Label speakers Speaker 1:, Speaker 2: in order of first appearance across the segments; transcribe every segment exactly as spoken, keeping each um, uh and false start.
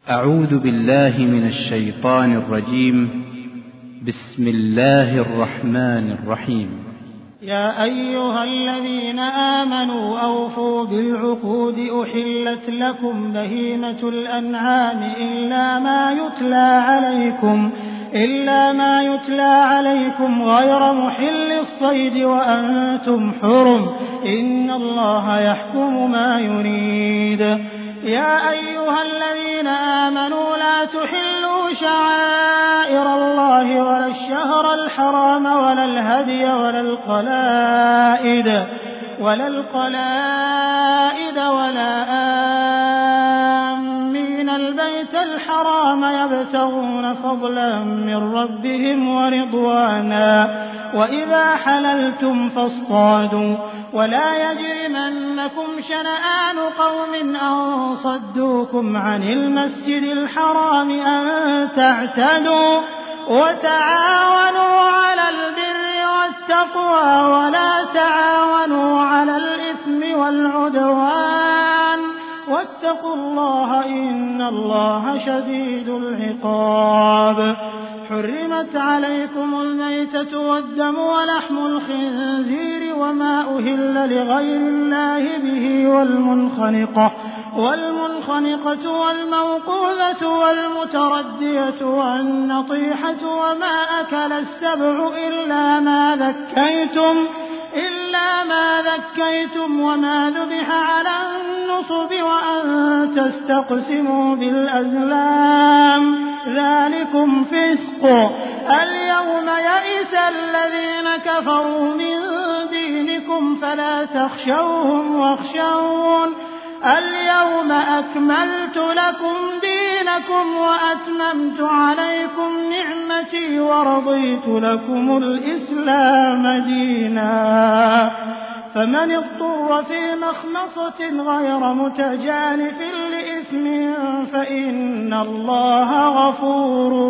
Speaker 1: أعوذ بالله من الشيطان الرجيم. بسم الله الرحمن الرحيم.
Speaker 2: يا أيها الذين آمنوا أوفوا بالعقود أحلت لكم بهيمة الأنعام إلا ما يتلى عليكم إلا ما يتلى عليكم غير محل الصيد وأنتم حرم إن الله يحكم ما يريد. يا أيها الذين آمنوا لا تحلوا شعائر الله ولا الشهر الحرام ولا الهدي ولا القلائد ولا القلائد ولا آمين البيت الحرام يبتغون فضلا من ربهم ورضوانا وإذا حللتم فاصطادوا ولا يجرمنكم شنآن قوم أن صدوكم عن المسجد الحرام أن تعتدوا وتعاونوا على البر والتقوى ولا تعاونوا على الإثم والعدوان واتقوا الله إن الله شديد العقاب. حرمت عليكم الميتة والدم ولحم الخنزير وما أهل لغير الله به والمنخنقة والمنخنقة والموقوذة والمتردية والنطيحة وما أكل السبع إلا ما ذكيتم إلا ما ذكيتم وما ذبح على النصب وأن تستقسموا بالأزلام ذلكم فسق. اليوم يئس الذين كفروا من دينكم فلا تخشوهم واخشون اليوم أكملت لكم دينكم وأتممت عليكم نعمتي ورضيت لكم الإسلام دينا. فمن اضطر في مخمصة غير متجانف لإثم فإن الله غفور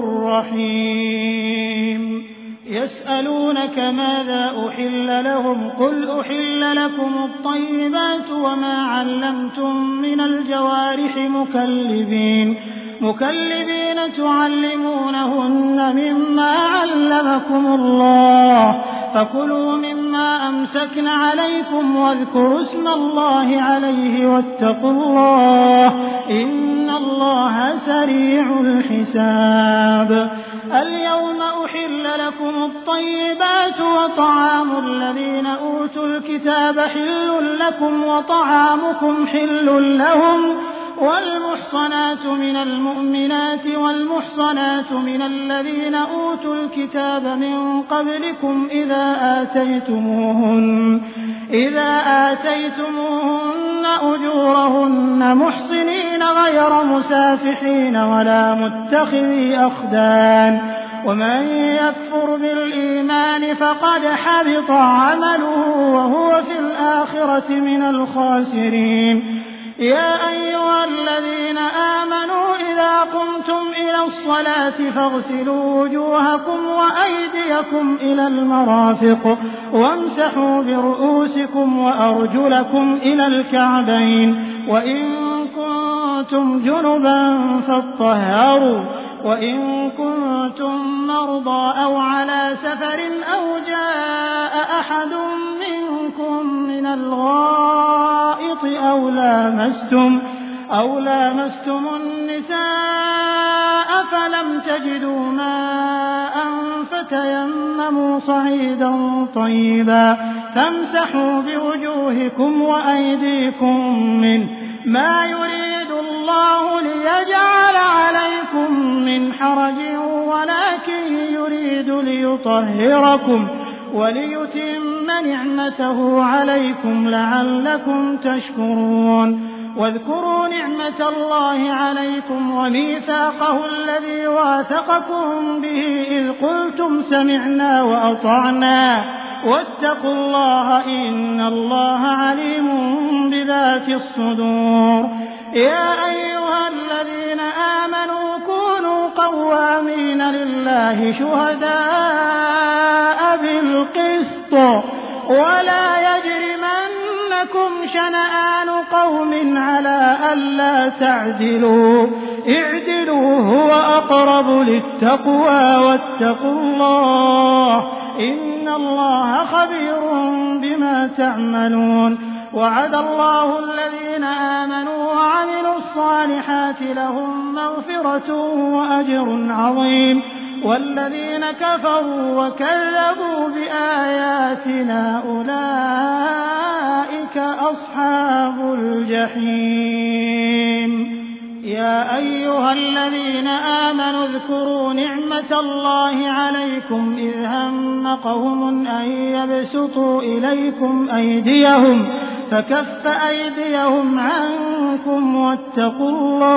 Speaker 2: رحيم. يسألونك ماذا أحل لهم قل أحل لكم الطيبات وما علمتم من الجوارح مكلبين مكلبين تعلمونهن مما علمكم الله فكلوا مما أمسكن عليكم واذكروا اسم الله عليه واتقوا الله إن الله سريع الحساب. اليوم أحل لكم الطيبات وطعام الذين أوتوا الكتاب حل لكم وطعامكم حل لهم والمحصنات من المؤمنات والمحصنات من الذين أوتوا الكتاب من قبلكم إذا آتيتموهن إذا آتيتموهن أجورهن محصنين غير مسافحين ولا متخذي أخدان ومن يكفر بالإيمان فقد حبط عمله وهو في الآخرة من الخاسرين. يا أيها الذين آمنوا إذا قمتم إلى الصلاة فاغسلوا وجوهكم وأيديكم إلى المرافق وامسحوا برؤوسكم وأرجلكم إلى الكعبين وإن كنتم جنبا فاطهروا وإن كنتم مرضى أو على سفر أو جاء أحد منكم من الغائط أو لامستم أو لامستم النساء فلم تجدوا ماء فتيمموا صعيدا طيبا فامسحوا بوجوهكم وأيديكم منه ما يريد الله ليجعل عليكم من حرج ولكن يريد ليطهركم وليتم نعمته عليكم لعلكم تشكرون. واذكروا نعمة الله عليكم وميثاقه الذي واثقكم به إذ قلتم سمعنا وأطعنا واتقوا الله إن الله عليم بذات الصدور. يا أيها الذين آمنوا كونوا قوامين لله شهداء بالقسط ولا يجرمن يجرمنكم شنآن قوم على ألا تعدلوا اعدلوا هو أقرب للتقوى واتقوا الله إن الله خبير بما تعملون وعد الله الذين آمنوا وعملوا الصالحات لهم مغفرة وأجر عظيم والذين كفروا وكذبوا بآياتنا أولئك أصحاب الجحيم يا أيها الذين آمنوا اذكروا نعمة الله عليكم إذ هم قوم أن يبسطوا إليكم أيديهم فكف أيديهم عنكم واتقوا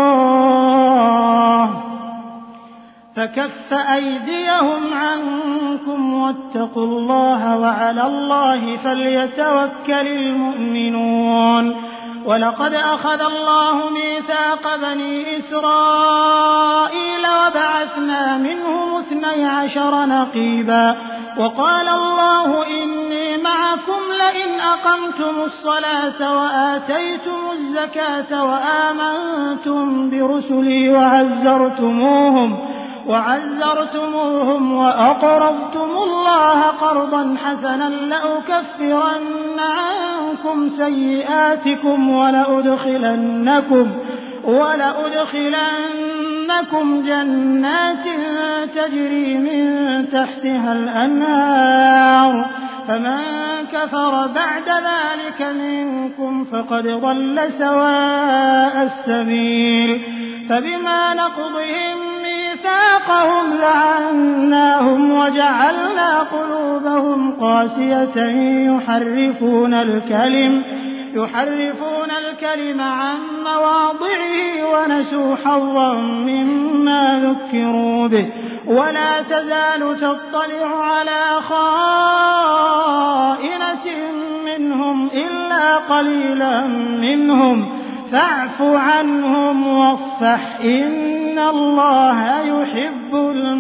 Speaker 2: الله فكف أيديهم عنكم واتقوا الله وعلى الله فليتوكل المؤمنون ولقد أخذ الله ميثاق بني إسرائيل وبعثنا منهم اثني عشر نقيبا وقال الله إني معكم لئن أقمتم الصلاة وآتيتم الزكاة وآمنتم برسلي وعزرتموهم وعزرتموهم وأقرضتم الله قرضا حسنا لأكفرن عنكم سيئاتكم ولأدخلنكم ولأدخلنكم جنات تجري من تحتها الأنهار فمن كفر بعد ذلك منكم فقد ضل سواء السبيل فبما نقضهم ميثاقهم لعناهم وجعلنا قلوبهم قاسية يحرفون الكلم يحرفون الكلم عن مواضعه ونسوا حظا مما ذكروا به ولا تزال تطلع على خائنة منهم إلا قليلا منهم فاعف عنهم واصفح إن الله يحب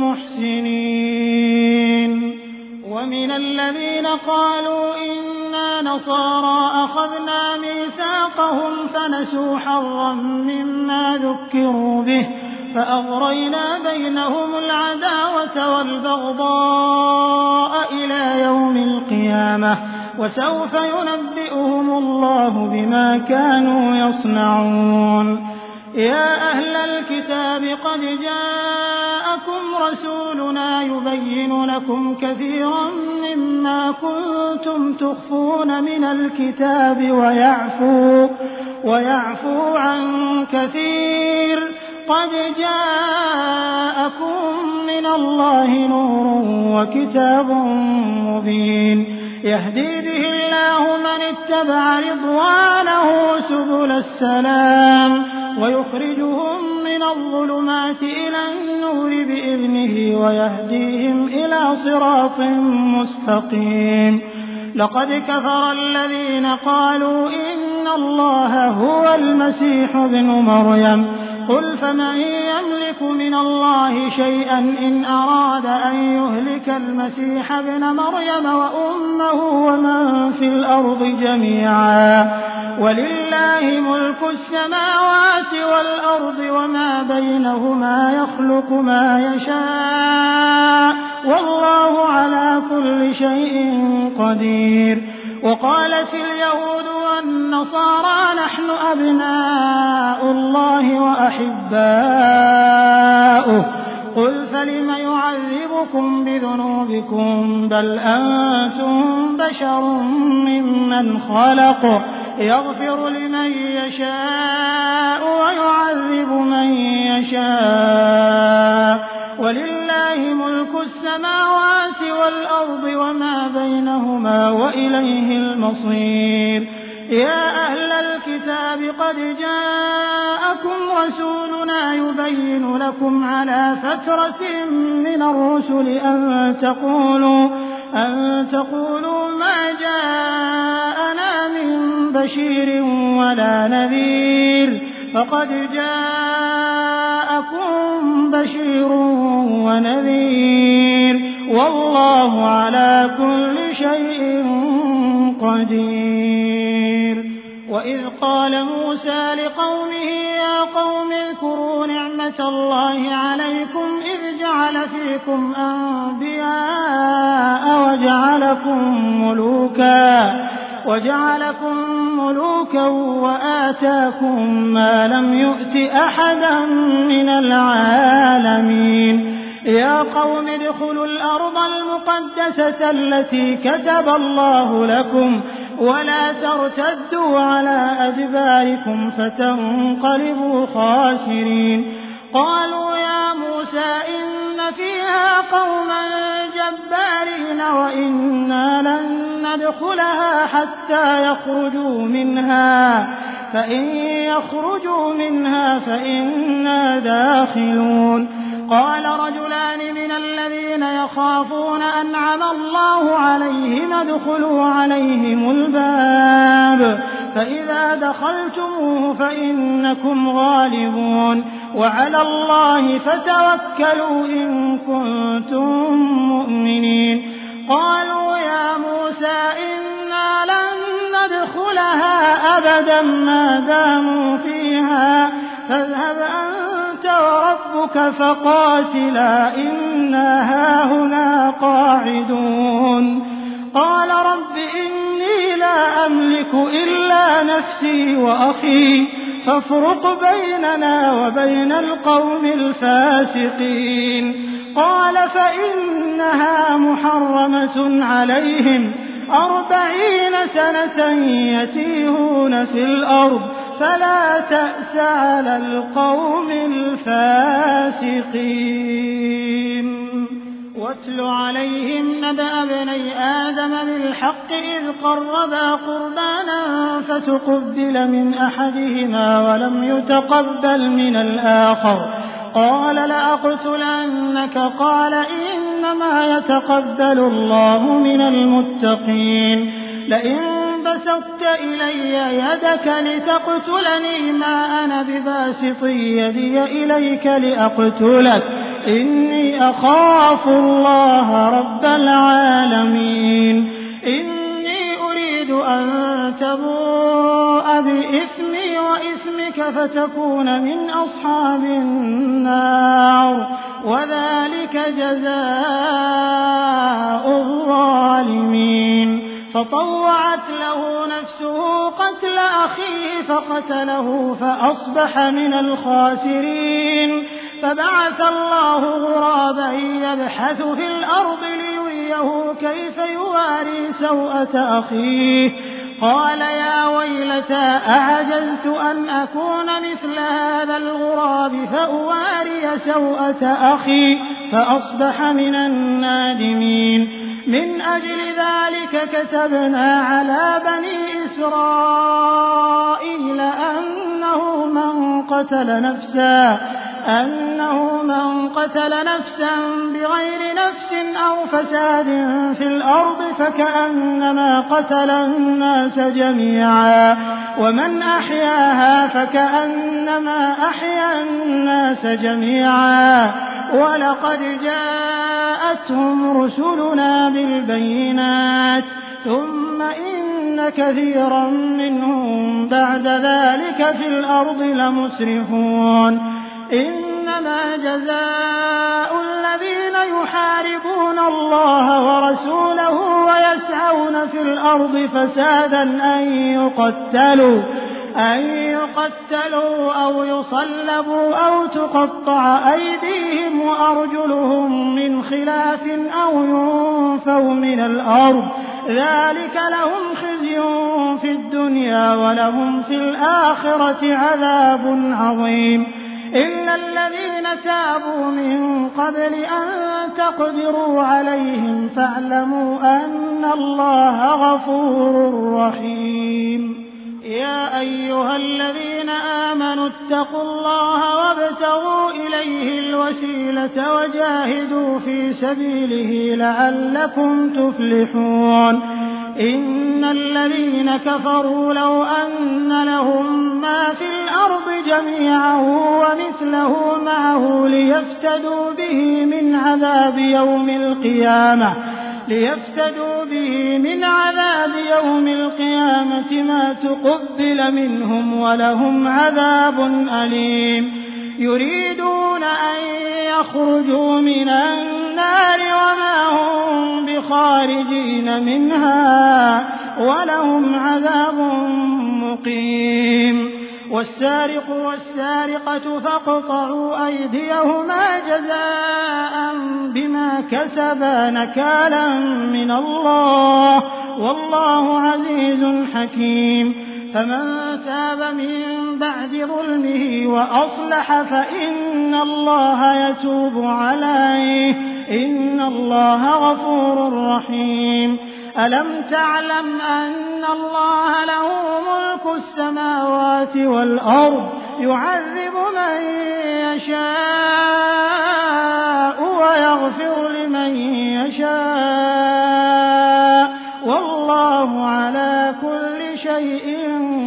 Speaker 2: المحسنين ومن الذين قالوا إنا نصارى أخذنا ميثاقهم فنسوا حظا مما ذكروا به فأغرينا بينهم العداوة والبغضاء إلى يوم القيامة وسوف ينبئهم الله بما كانوا يصنعون يا أهل الكتاب قد جاءكم رسولنا يبين لكم كثيرا مما كنتم تخفون من الكتاب ويعفو, ويعفو عن كثير قد جاءكم من الله نور وكتاب مبين يهدي به الله من اتبع رضوانه سبل السلام ويخرجهم من الظلمات إلى النور بإذنه ويهديهم إلى صراط مستقيم لقد كفر الذين قالوا إن الله هو المسيح ابن مريم قل فمن يملك من الله شيئا إن أراد أن يهلك المسيح ابن مريم وأمه ومن في الأرض جميعا ولله ملك السماوات والأرض وما بينهما يخلق ما يشاء والله على كل شيء قدير وقالت اليهود والنصارى نحن أبناء الله وأحباؤه قل فلم يعذبكم بذنوبكم بل أنتم بشر ممن خلق يغفر لمن يشاء ويعذب من يشاء ولله ملك السماوات والأرض وما بينهما وإليه المصير يا أهل الكتاب قد جاءكم رسولنا يبين لكم على فترة من الرسل أن تقولوا, أن تقولوا ما جاءنا من بشير ولا نذير فقد جاءكم بشير ونذير والله على كل شيء قدير سُنَّةَ اللَّهِ عَلَيْكُمْ إِذْ جَعَلَ فِيكُمْ أَنبِيَاءَ وَجَعَلَكُم مُّلُوكًا وَجَعَلَكُم مُّلُوكًا وَآتَاكُم مَّا لَمْ يُؤْتِ أَحَدًا مِّنَ الْعَالَمِينَ يا قوم ادخلوا الأرض المقدسة التي كتب الله لكم ولا ترتدوا على أدباركم فتنقلبوا خاسرين قالوا يا موسى إن فيها قوما جبارين وإنا لن ندخلها حتى يخرجوا منها فإن يخرجوا منها فإنا داخلون قال رجلان من الذين يخافون أنعم الله عليهم ادخلوا عليهم الباب فإذا دخلتموه فإنكم غالبون وعلى الله فتوكلوا إن كنتم مؤمنين قالوا يا موسى إنا لن ندخلها أبدا ما داموا فيها فاذهب أنت وربك فقاتلا إنا هاهنا قاعدون قال رب إني لا أملك إلا نفسي وأخي فافرق بيننا وبين القوم الفاسقين قال فإنها محرمة عليهم أربعين سنة يتيهون في الأرض فلا تأس على القوم الفاسقين واتل عليهم نبأ ابني آدم بالحق إذ قربا قربانا فتقبل من أحدهما ولم يتقبل من الآخر قال لأقتلنك قال إنما يتقبل الله من المتقين لئن بسطت إلي يدك لتقتلني ما أنا بباسط يدي إليك لأقتلك إني أخاف الله رب العالمين إني أريد أن تبوء بإثمي وإثمك فتكون من أصحاب النار وذلك جزاء الظالمين فطوعت له نفسه قتل أخيه فقتله فأصبح من الخاسرين فبعث الله غرابا يبحث في الأرض ليريه كيف يواري سوءة أخيه قال يا ويلتى أعجزت أن أكون مثل هذا الغراب فأواري سوءة أخي فأصبح من النادمين من أجل ذلك كتبنا على بني إسرائيل أنه من قتل نفسا أنه من قتل نفسا بغير نفس أو فساد في الأرض فكأنما قتل الناس جميعا ومن أحياها فكأنما أحيا الناس جميعا ولقد جاءتهم رسلنا بالبينات ثم إن كثيرا منهم بعد ذلك في الأرض لمسرفون إنما جزاء الذين يحاربون الله ورسوله ويسعون في الأرض فسادا أن يقتلوا أن يقتلوا أو يصلبوا أو تقطع أيديهم وأرجلهم من خلاف أو ينفوا من الأرض ذلك لهم خزي في الدنيا ولهم في الآخرة عذاب عظيم إلا الذين تابوا من قبل أن تقدروا عليهم فاعلموا أن الله غفور رحيم يا أيها الذين آمنوا اتقوا الله وابتغوا إليه الوسيلة وجاهدوا في سبيله لعلكم تفلحون إن الذين كفروا لو أن لهم ما في الأرض جميعا ومثله معه ليفتدوا به من عذاب يوم القيامة ليفتدوا به من عذاب يوم القيامة ما تقبل منهم ولهم عذاب أليم يريدون أن يخرجوا من النار وما هم بخارجين منها ولهم عذاب مقيم والسارق والسارقة فاقطعوا أيديهما جزاء بما كسبا نكالا من الله والله عزيز حكيم فمن تاب من بعد ظلمه وأصلح فإن الله يتوب عليه إن الله غفور رحيم ألم تعلم أن الله له ملك السماوات والأرض يعذب من يشاء ويغفر لمن يشاء والله على كل شيء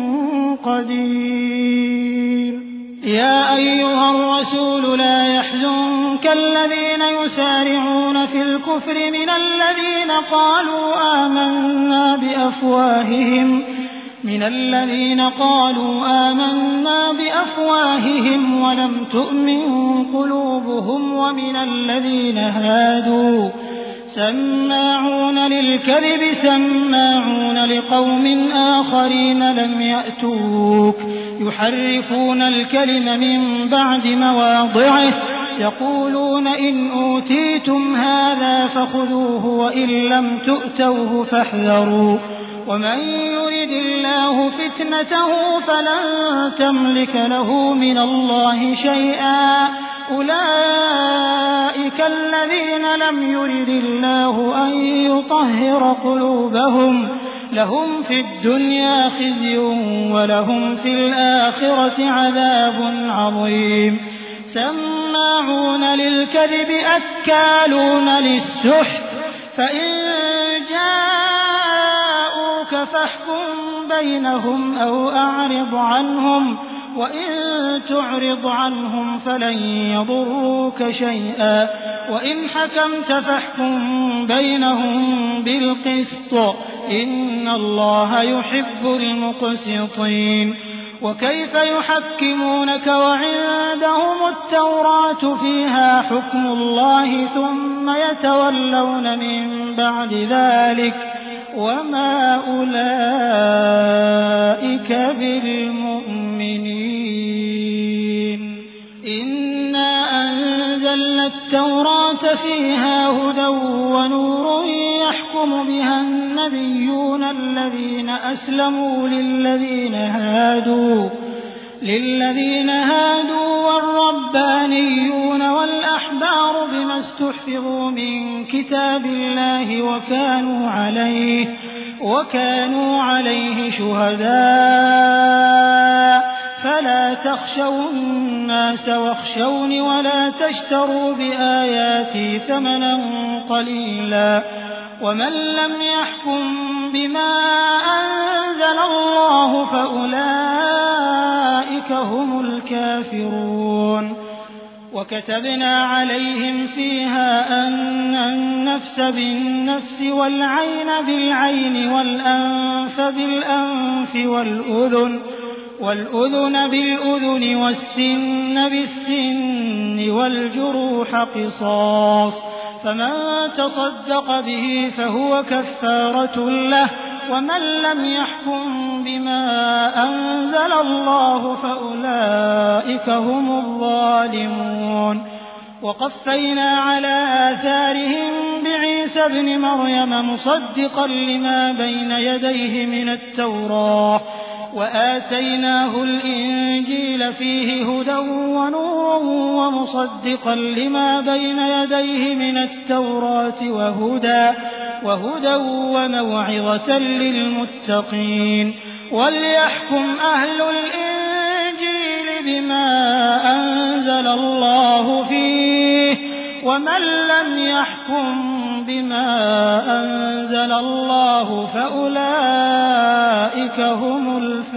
Speaker 2: قدير يا أيها الرسول لا يحزنك الذين يسارعون في الكفر من الذين قالوا آمنا بأفواههم من الذين قالوا آمنا بأفواههم ولم تؤمن قلوبهم ومن الذين هادوا سماعون للكذب سماعون لقوم آخرين لم يأتوك يحرفون الكلم من بعد مواضعه يقولون إن أوتيتم هذا فخذوه وإن لم تؤتوه فاحذروا ومن يرد الله فتنته فلن تملك له من الله شيئا أولئك الذين لم يرد الله أن يطهر قلوبهم لهم في الدنيا خزي ولهم في الآخرة عذاب عظيم سماعون للكذب أكالون للسحت فإن جاءوك فاحكم بينهم أو أعرض عنهم وإن تعرض عنهم فلن يضروك شيئا وإن حكمت فاحكم بينهم بالقسط إن الله يحب المقسطين وكيف يحكمونك وعندهم التوراة فيها حكم الله ثم يتولون من بعد ذلك وما أولئك بالمؤمنين إنا أنزلنا التوراة فيها هدى ونور يحكم بها النبيون الذين أسلموا للذين هادوا للذين هادوا والربانيون والأحبار بما استحفظوا من كتاب الله وكانوا عليه وكانوا عليه شهداء فلا تخشوا الناس واخشوني ولا تشتروا بآياتي ثمنا قليلا ومن لم يحكم بما أنزل الله فأولئك هم الكافرون وكتبنا عليهم فيها أن النفس بالنفس والعين بالعين والأنف بالأنف والأذن والأذن بالأذن والسن بالسن والجروح قصاص فمن تصدق به فهو كفارة له ومن لم يحكم بما أنزل الله فأولئك هم الظالمون وقفينا على آثارهم بعيسى ابن مريم مصدقا لما بين يديه من التوراة وآتيناه الإنجيل فيه هدى ونور ومصدقا لما بين يديه من التوراة وهدى وهدى وموعظة للمتقين وليحكم أهل الإنجيل بما أنزل الله فيه ومن لم يحكم بما أنزل الله فأولئك هم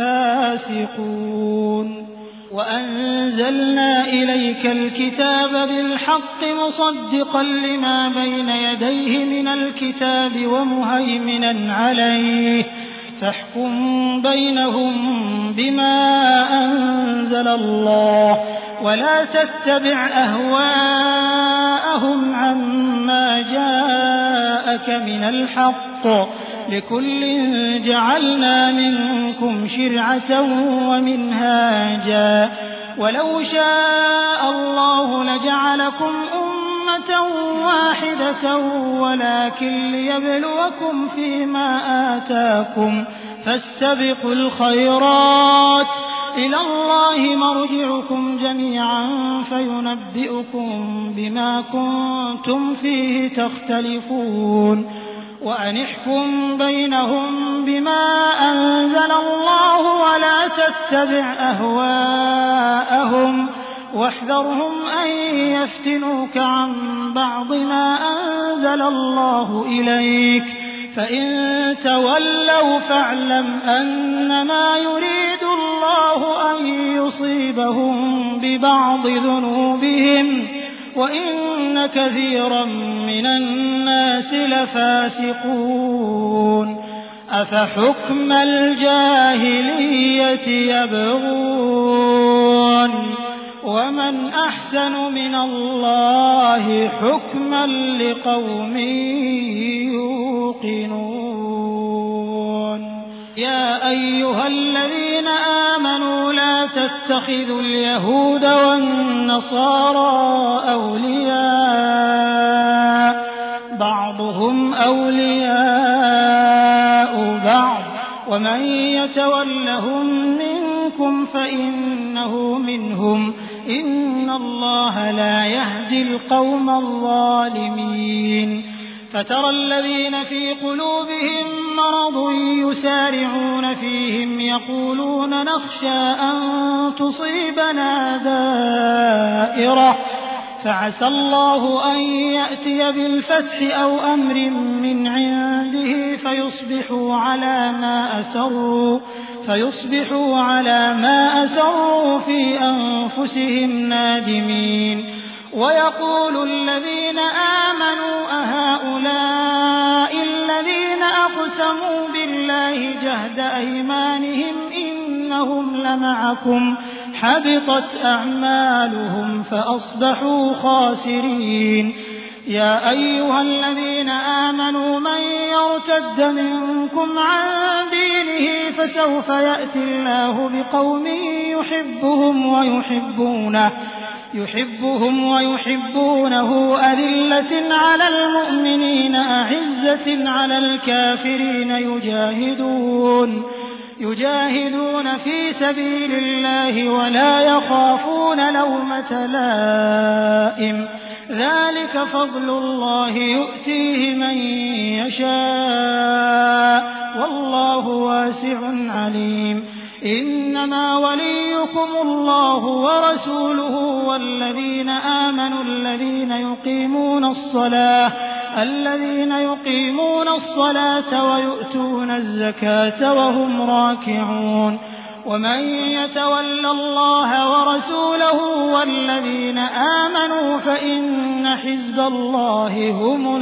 Speaker 2: الفاسقون وأنزلنا إليك الكتاب بالحق مصدقا لما بين يديه من الكتاب ومهيمنا عليه فاحكم بينهم بما أنزل الله ولا تتبع أهواءهم عما جاءك من الحق لكل جعلنا منكم شرعة ومنهاجا ولو شاء الله لجعلكم أمة واحدة ولكن ليبلوكم فيما آتاكم فاستبقوا الخيرات إلى الله مرجعكم جميعا فينبئكم بما كنتم فيه تختلفون وأنحكم بينهم بما أنزل الله ولا تتبع أهواءهم واحذرهم أن يفتنوك عن بعض ما أنزل الله إليك فإن تولوا فاعلم أنما يريد الله أن يصيبهم ببعض ذنوبهم وإن كثيرا من الناس لفاسقون أفحكم الجاهلية يبغون ومن أحسن من الله حكما لقوم يوقنون يا أيها الذين آمنوا لا تتخذوا اليهود والنصارى أولياء بعضهم أولياء بعض ومن يتولهم منكم فإنه منهم إن الله لا يهدي القوم الظالمين فترى الذين في قلوبهم مرض يسارعون فيهم يقولون نخشى أن تصيبنا دائرة فعسى الله أن يأتي بالفتح أو أمر من عنده فيصبحوا على ما أسروا فيصبحوا على ما أسروا في أنفسهم نادمين ويقول الذين آمنوا أهؤلاء الذين أقسموا بالله جهد أيمانهم إنهم لمعكم حبطت أعمالهم فأصبحوا خاسرين يا أيها الذين آمنوا من يرتد منكم عن دينه فسوف يأتي الله بقوم يحبهم ويحبونه يحبهم ويحبونه أذلة على المؤمنين أعزة على الكافرين يجاهدون يجاهدون في سبيل الله ولا يخافون لومة لائم ذلك فضل الله يؤتيه من يشاء والله واسع عليم إنما وليكم الله ورسوله والذين آمنوا الذين يقيمون الصلاة الذين يقيمون الصلاة ويؤتون الزكاة وهم راكعون ومن يتول الله ورسوله والذين آمنوا فإن حزب الله هم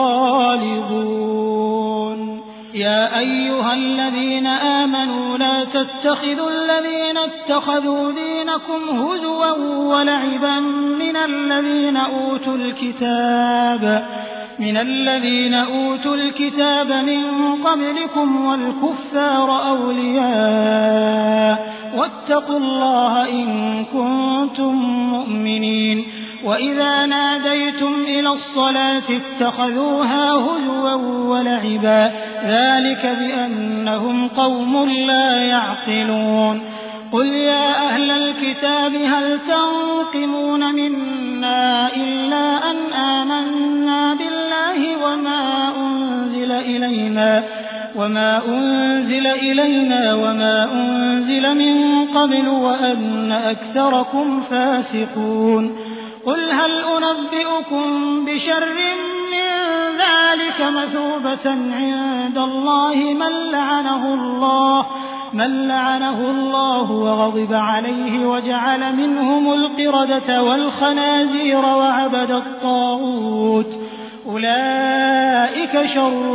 Speaker 2: الغالبون يا أيها الذين آمنوا لا تتخذوا الذين اتخذوا دينكم هزوا ولعبا من الذين أوتوا الكتاب من الذين أوتوا الكتاب من قبلكم والكفار أولياء واتقوا الله إن كنتم مؤمنين وإذا ناديتم إلى الصلاة اتخذوها هزوا ولعبا ذلك بأنهم قوم لا يعقلون قل يا أهل الكتاب هل تنقمون منا إلا أن آمنا بالله وما أنزل إلينا وما أنزل إلينا وما أنزل من قبل وأن أكثركم فاسقون قل هل أنبئكم بشر من ذلك مثوبة عند الله من لعنه الله من لعنه الله وغضب عليه وجعل منهم القردة والخنازير وعبد الطاغوت أولئك شر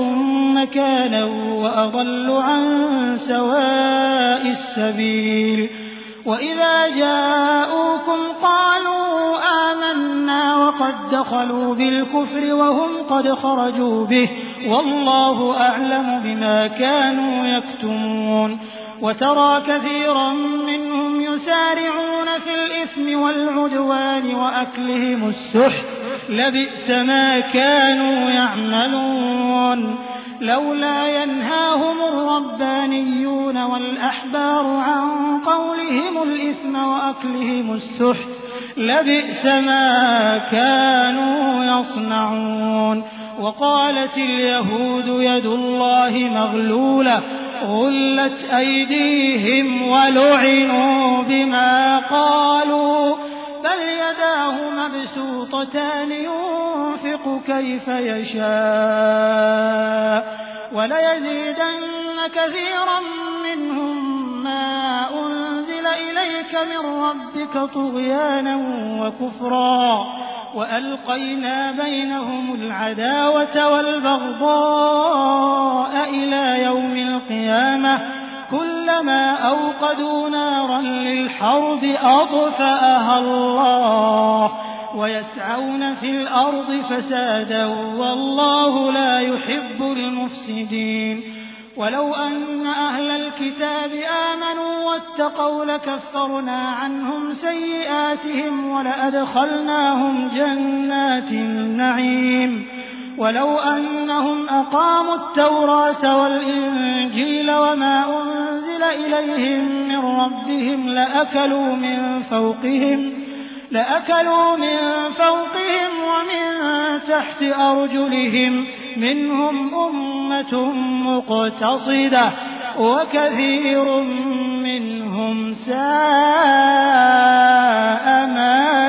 Speaker 2: مكانا وأضل عن سواء السبيل وإذا جاءوكم قالوا آمنا وقد دخلوا بالكفر وهم قد خرجوا به والله أعلم بما كانوا يكتمون وترى كثيرا منهم يسارعون في الإثم والعدوان وأكلهم السحت لبئس ما كانوا يعملون لولا ينهاهم الربانيون والأحبار عن قولهم الإثم وأكلهم السحت لبئس ما كانوا يصنعون وقالت اليهود يد الله مغلولة غلت أيديهم ولعنوا بما قالوا بل يداه مبسوطتان ينفق كيف يشاء وليزيدن كثيرا منهم ما أنزل إليك من ربك طغيانا وكفرا وألقينا بينهم العداوة والبغضاء إلى يوم القيامة كلما أوقدوا نارا للحرب أطفأها الله ويسعون في الأرض فسادا والله لا يحب المفسدين ولو أن أهل الكتاب آمنوا واتقوا لكفرنا عنهم سيئاتهم ولأدخلناهم جنات النعيم ولو أنهم أقاموا التوراة والإنجيل وما أنزل إليهم من ربهم لأكلوا من فوقهم لأكلوا من فوقهم ومن تحت أرجلهم منهم أمة مقتصدة وكثير منهم ساء ما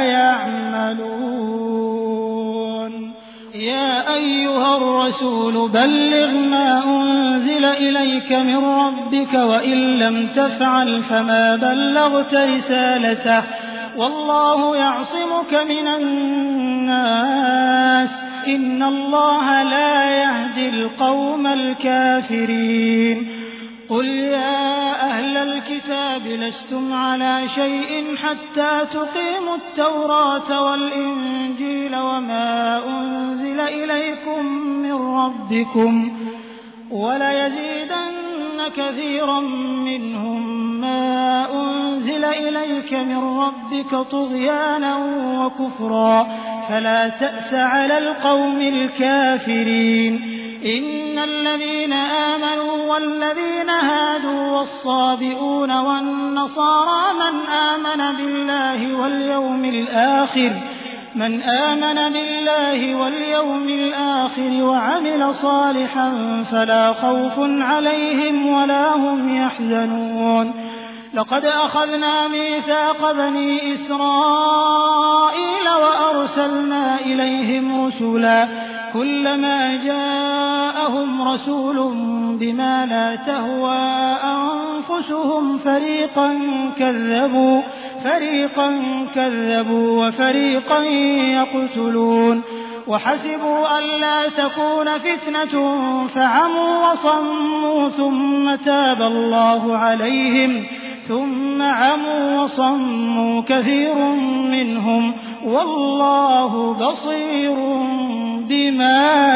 Speaker 2: يعملون يا أيها الرسول بلغ ما أنزل إليك من ربك وإن لم تفعل فما بلغت رسالته والله يعصمك من الناس إن الله لا يهدي القوم الكافرين قل يا أهل الكتاب لستم على شيء حتى تقيموا التوراة والإنجيل وما أنزل إليكم من ربكم وليزيدن كثيرا منهم ما أنزل إليك من ربك طغيانا وكفرا فلا تأس على القوم الكافرين إن الذين آمنوا والذين هادوا والصابئون والنصارى من آمن بالله واليوم الآخر من آمن بالله واليوم الآخر وعمل صالحا فلا خوف عليهم ولا هم يحزنون لقد أخذنا ميثاق بني إسرائيل وأرسلنا إليهم رسلا كلما جاءهم رسول بما لا تهوى أنفسهم فريقا كذبوا فريقا كذبوا وفريقا يقتلون وحسبوا ألا تكون فتنة فعموا وصموا ثم تاب الله عليهم ثم عموا وصموا كثير منهم والله بصير بما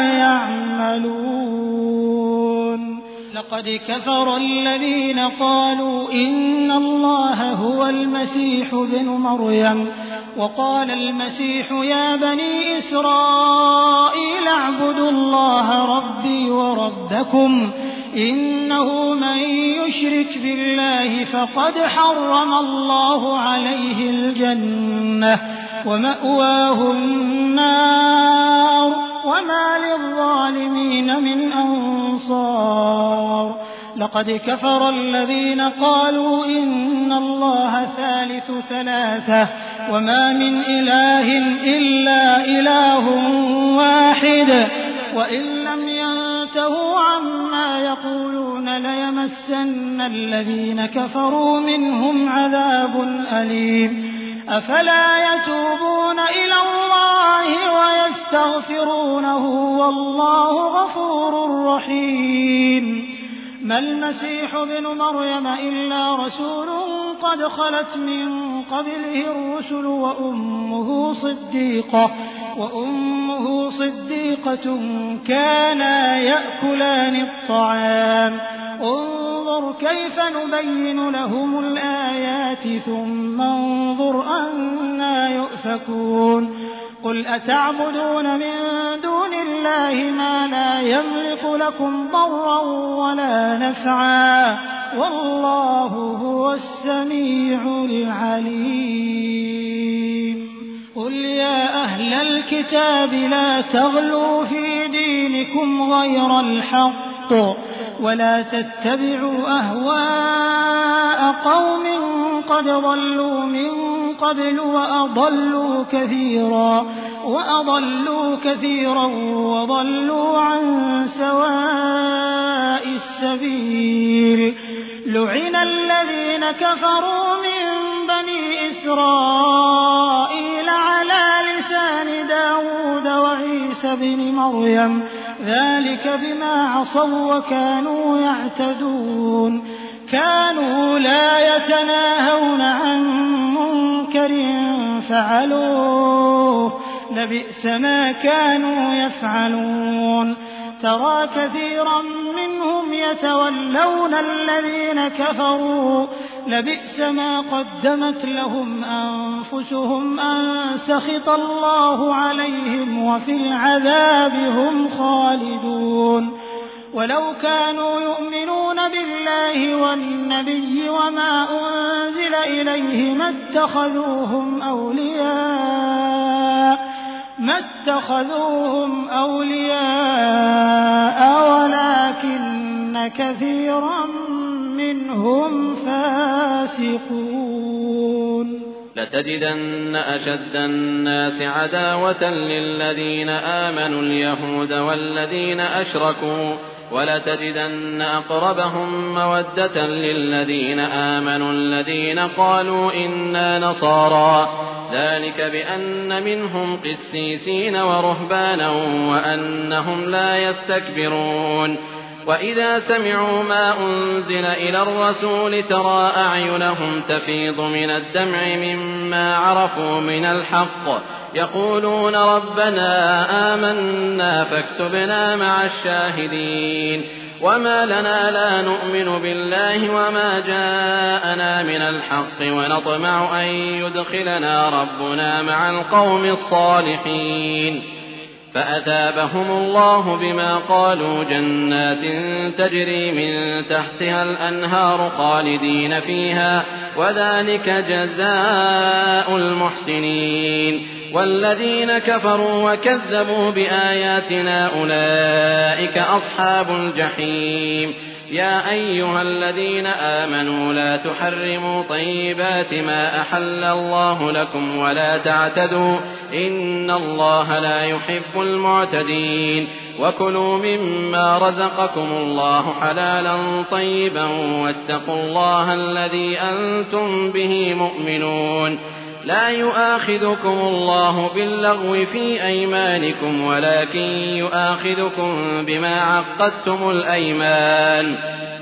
Speaker 2: يعملون لقد كفر الذين قالوا إن الله هو المسيح ابن مريم وقال المسيح يا بني إسرائيل اعبدوا الله ربي وربكم إنه من يشرك بالله فقد حرم الله عليه الجنة ومأواه النار وما للظالمين من أنصار لقد كفر الذين قالوا إن الله ثالث ثلاثة وما من إله إلا إله واحد وإن لم ينتهوا عما يقولون ليمسن الذين كفروا منهم عذاب أليم أفلا يتوبون إلى الله ويستغفرونه والله غفور رحيم ما المسيح ابن مريم إلا رسول قد خلت من قبله الرسل وأمه صديقة وأمه صديقة كانا يأكلان الطعام انظر كيف نبين لهم الآيات ثم انظر أنى يؤفكون قل أتعبدون من دون الله ما لا يملك لكم ضرا ولا نفعا والله هو السميع العليم قل يا أهل الكتاب لا تغلوا في دينكم غير الحق ولا تتبعوا أهواء قوم قد ضلوا من قبل وأضلوا كثيرا وأضلوا كثيرا وضلوا عن سواء السبيل لعن الذين كفروا من بني إسرائيل على لسان داود وعيسى بن مريم ذلك بما عصوا وكانوا يعتدون كانوا لا يتناهون عن منكر فعلوه لبئس ما كانوا يفعلون ترى كثيرا منهم يتولون الذين كفروا لبئس ما قدمت لهم أنفسهم أن سخط الله عليهم وفي العذاب هم خالدون ولو كانوا يؤمنون بالله والنبي وما أنزل إليه ما اتخذوهم أولياء ما اتخذوهم أولياء ولكن كثيرا منهم فاسقون
Speaker 3: لتجدن أشد الناس عداوة للذين آمنوا اليهود والذين أشركوا ولتجدن أقربهم مودة للذين آمنوا الذين قالوا إنا نصارى ذلك بأن منهم قسيسين ورهبانا وأنهم لا يستكبرون وإذا سمعوا ما أنزل إلى الرسول ترى أعينهم تفيض من الدمع مما عرفوا من الحق يقولون ربنا آمنا فاكتبنا مع الشاهدين وما لنا لا نؤمن بالله وما جاءنا من الحق ونطمع أن يدخلنا ربنا مع القوم الصالحين فأثابهم الله بما قالوا جنات تجري من تحتها الأنهار خالدين فيها وذلك جزاء المحسنين والذين كفروا وكذبوا بآياتنا أولئك أصحاب الجحيم يا أيها الذين آمنوا لا تحرموا طيبات ما أحل الله لكم ولا تعتدوا إن الله لا يحب المعتدين وكلوا مما رزقكم الله حلالا طيبا واتقوا الله الذي أنتم به مؤمنون لا يؤاخذكم الله باللغو في أيمانكم ولكن يؤاخذكم بما عقدتم الأيمان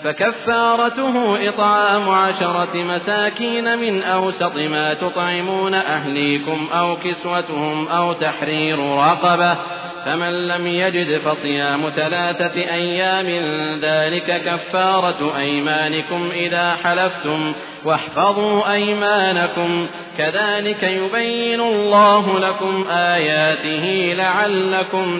Speaker 3: فكفارته إطعام عشرة مساكين من أوسط ما تطعمون أهليكم أو كسوتهم أو تحرير رقبة فمن لم يجد فصيام ثلاثة أيام ذلك كفارة أيمانكم إذا حلفتم واحفظوا أيمانكم كذلك يبين الله لكم آياته لعلكم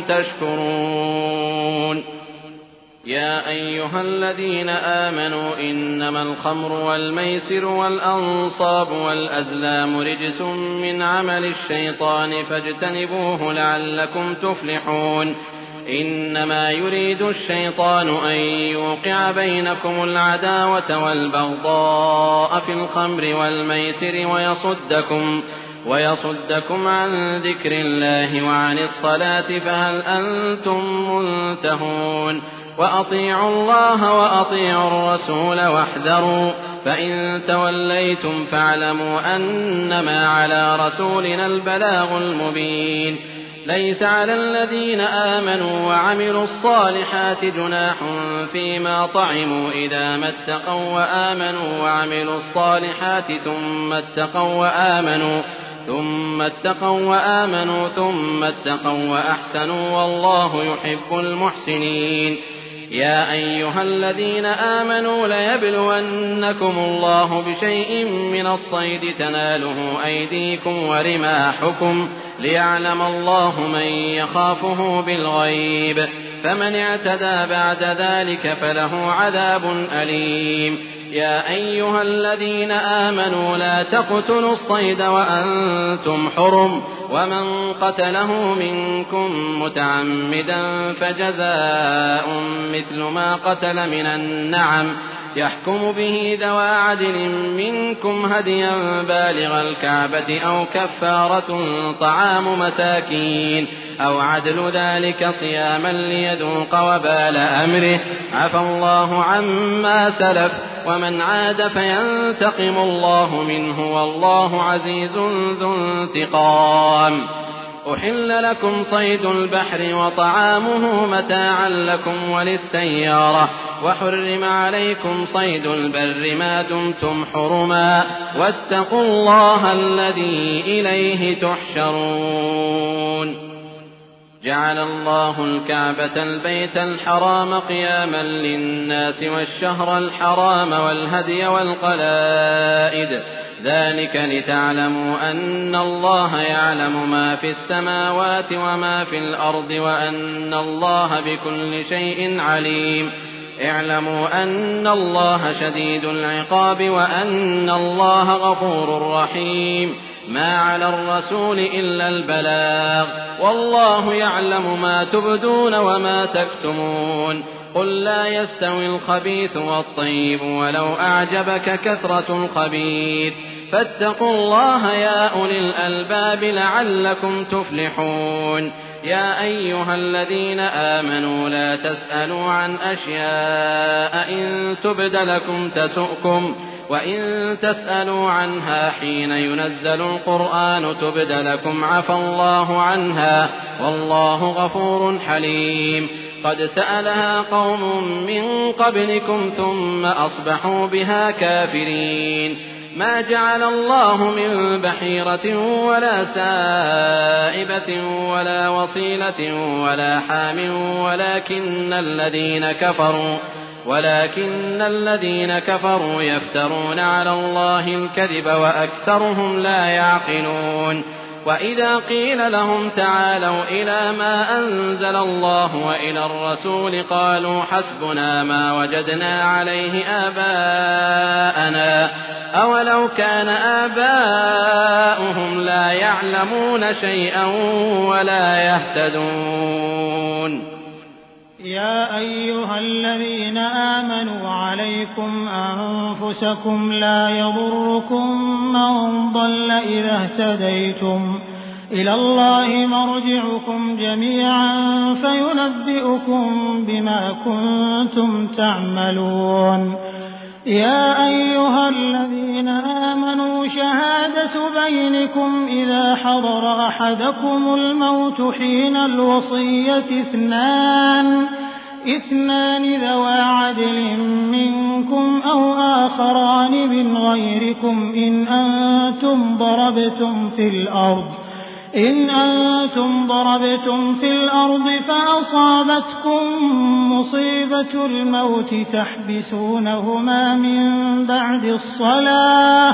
Speaker 3: تشكرون يا أيها الذين آمنوا إنما الخمر والميسر والأنصاب والأزلام رجس من عمل الشيطان فاجتنبوه لعلكم تفلحون إنما يريد الشيطان أن يوقع بينكم العداوة والبغضاء في الخمر والميسر ويصدكم ويصدكم عن ذكر الله وعن الصلاة فهل أنتم منتهون وأطيعوا الله وأطيعوا الرسول واحذروا فإن توليتم فاعلموا أنما على رسولنا البلاغ المبين ليس على الذين آمنوا وعملوا الصالحات جناح فيما طعموا إذا ما اتقوا وآمنوا وعملوا الصالحات ثم اتقوا وآمنوا ثم اتقوا وآمنوا ثم اتقوا وأحسنوا والله يحب المحسنين. يا أيها الذين آمنوا ليبلونكم الله بشيء من الصيد تناله أيديكم ورماحكم ليعلم الله من يخافه بالغيب، فمن اعتدى بعد ذلك فله عذاب أليم. يا أيها الذين آمنوا لا تقتلوا الصيد وأنتم حرم، ومن قتله منكم متعمدا فجزاء مثل ما قتل من النعم يحكم به ذوى عدل منكم هديا بالغ الكعبة أو كفارة طعام مساكين أو عدل ذلك صياما ليذوق وبال أمره، عفى الله عما سلف ومن عاد فينتقم الله منه والله عزيز ذو انتقام. أحل لكم صيد البحر وطعامه متاعا لكم وللسيارة، وحرم عليكم صيد البر ما دمتم حرما، واتقوا الله الذي إليه تحشرون. جعل الله الكعبة البيت الحرام قياما للناس والشهر الحرام والهدي والقلائد، ذلك لتعلموا أن الله يعلم ما في السماوات وما في الأرض وأن الله بكل شيء عليم. اعلموا أن الله شديد العقاب وأن الله غفور رحيم. ما على الرسول إلا البلاغ، والله يعلم ما تبدون وما تكتمون. قل لا يستوي الخبيث والطيب ولو أعجبك كثرة الخبيث، فاتقوا الله يا أولي الألباب لعلكم تفلحون. يا أيها الذين آمنوا لا تسألوا عن أشياء إن تبد لكم تسؤكم، وإن تسألوا عنها حين ينزل القرآن تبد لكم عفى الله عنها والله غفور حليم. قد سألها قوم من قبلكم ثم أصبحوا بها كافرين. ما جعل الله من بحيرة ولا سائبة ولا وصيلة ولا حام ولكن الذين كفروا ولكن الذين كفروا يفترون على الله الكذب وأكثرهم لا يعقلون. وإذا قيل لهم تعالوا إلى ما أنزل الله وإلى الرسول قالوا حسبنا ما وجدنا عليه آباءنا أولو كان آباؤهم لا يعلمون شيئا ولا يهتدون.
Speaker 2: يا أيها الذين آمنوا عليكم أنفسكم لا يضركم من ضل إذا اهتديتم، إلى الله مرجعكم جميعا فينبئكم بما كنتم تعملون. يا أيها الذين آمنوا شهادة بينكم إذا حضر أحدكم الموت حين الوصية اثنان اثنان ذوى عدل منكم أو آخران من غيركم إن أنتم ضربتم في الأرض إن أنتم ضربتم في الأرض فأصابتكم مصيبة الموت تحبسونهما من بعد الصلاة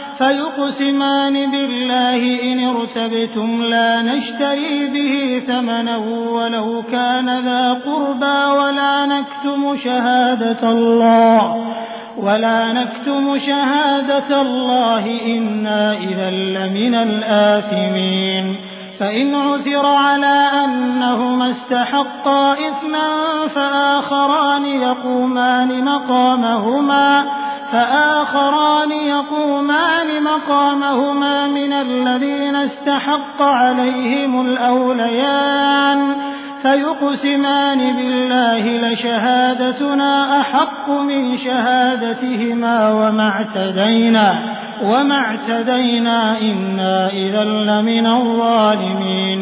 Speaker 2: فيقسمان بالله إن ارتبتم لا نشتري به ثمنا ولو كان ذا قربى ولا نكتم شهادة الله ولا نكتم شهادة الله إنا إذا لمن الآثمين. فإن عثر على أنهما استحقا إثما فآخران يقومان مقامهما فآخران يقومان مقامهما من الذين استحق عليهم الأوليان فيقسمان بالله لشهادتنا أحق من شهادتهما وما اعتدينا وما اعتدينا إنا إذا لمن الظالمين.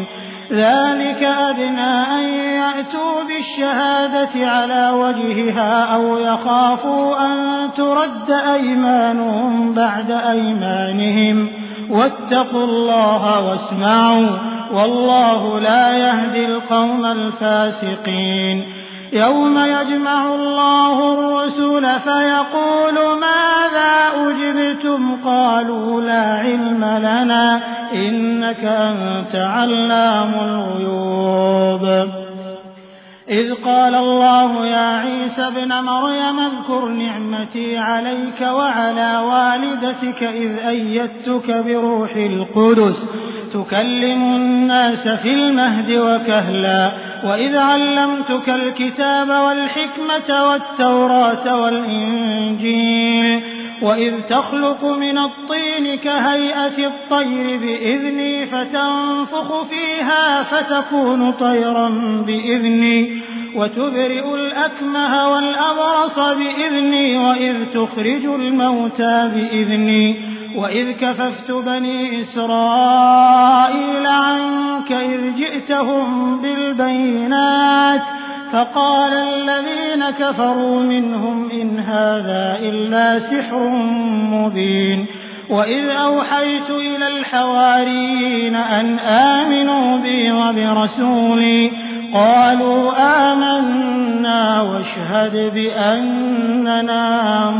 Speaker 2: ذلك أدنى أن يأتوا بالشهادة على وجهها أو يخافوا أن ترد أيمانهم بعد أيمانهم واتقوا الله واسمعوا والله لا يهدي القوم الفاسقين يوم يجمع الله الرسل فيقول ماذا أجبتم قالوا لا علم لنا إنك أنت علام الغيوب إذ قال الله يا عيسى ابن مريم اذكر نعمتي عليك وعلى والدتك إذ أيدتك بروح القدس تكلم الناس في المهد وكهلا وإذ علمتك الكتاب والحكمة والتوراة والإنجيل وإذ تخلق من الطين كهيئة الطير بإذني فتنفخ فيها فتكون طيرا بإذني وتبرئ الأكمه والأبرص بإذني وإذ تخرج الموتى بإذني وإذ كففت بني إسرائيل عنك إذ جئتهم بالبينات فقال الذين كفروا منهم إن هذا إلا سحر مبين وإذ أوحيت إلى الحواريين أن آمنوا بي وبرسولي قالوا آمنا واشهد بأننا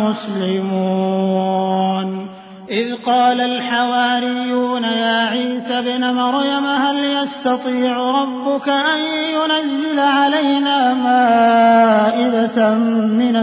Speaker 2: مسلمون إذ قال الحواريون يا عيسى ابن مريم هل يستطيع ربك أن ينزل علينا مائدة من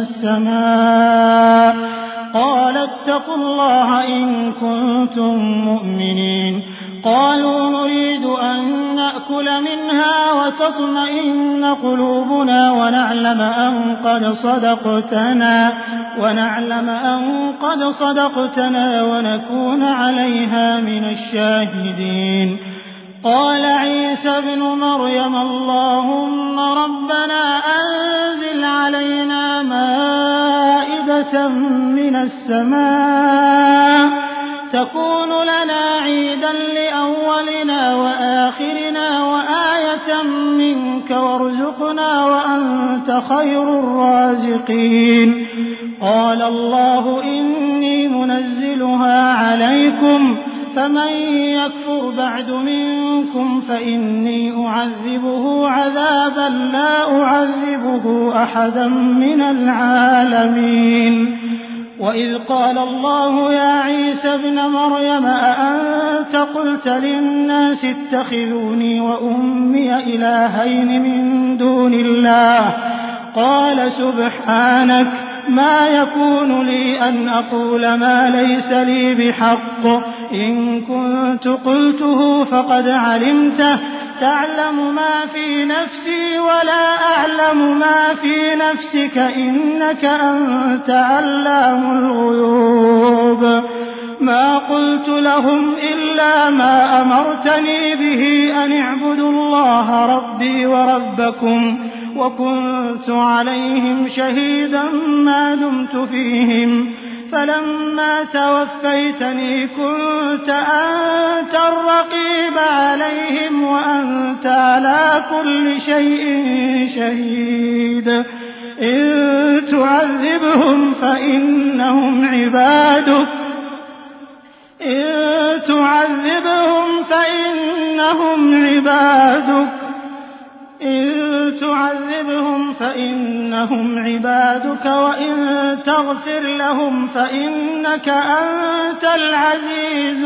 Speaker 2: السماء قال اتقوا الله إن كنتم مؤمنين قالوا نريد أن نأكل منها وتطمئن قلوبنا ونعلم أن قد صدقتنا ونعلم أن قد صدقتنا ونكون عليها من الشاهدين قال عيسى ابن مريم اللهم ربنا أنزل علينا مائدة من السماء تكون لنا عيدا لأولنا وآخرنا وآية منك وارزقنا وأنت خير الرازقين قال الله إني منزلها عليكم فمن يكفر بعد منكم فإني أعذبه عذابا لا أعذبه أحدا من العالمين وإذ قال الله يا عيسى ابن مريم أأنت قلت للناس اتخذوني وأمي إلهين من دون الله قال سبحانك ما يكون لي أن أقول ما ليس لي بحق إن كنت قلته فقد علمته تعلم ما في نفسي ولا أعلم ما في نفسك إنك أنت علام الغيوب ما قلت لهم إلا ما أمرتني به أن اعبدوا الله ربي وربكم وكنت عليهم شهيدا ما دمت فيهم فلما توفيتني كنت أنت الرقيب عليهم وأنت على كل شيء شهيد إن تعذبهم فإنهم عبادك إن تعذبهم فإنهم عبادك إن تعذبهم فإنهم عبادك وإن تغفر لهم فإنك أنت العزيز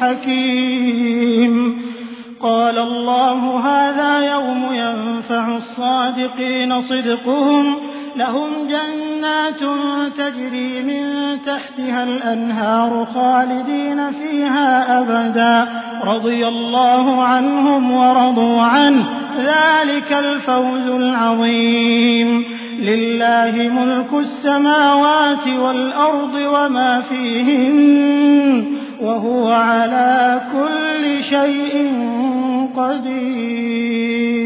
Speaker 2: الحكيم قال الله هذا يوم ينفع الصادقين صدقهم لهم جنات تجري من تحتها الأنهار خالدين فيها أبدا رضي الله عنهم ورضوا عنه ذلك الفوز العظيم لله ملك السماوات والأرض وما فيهن وهو على كل شيء قدير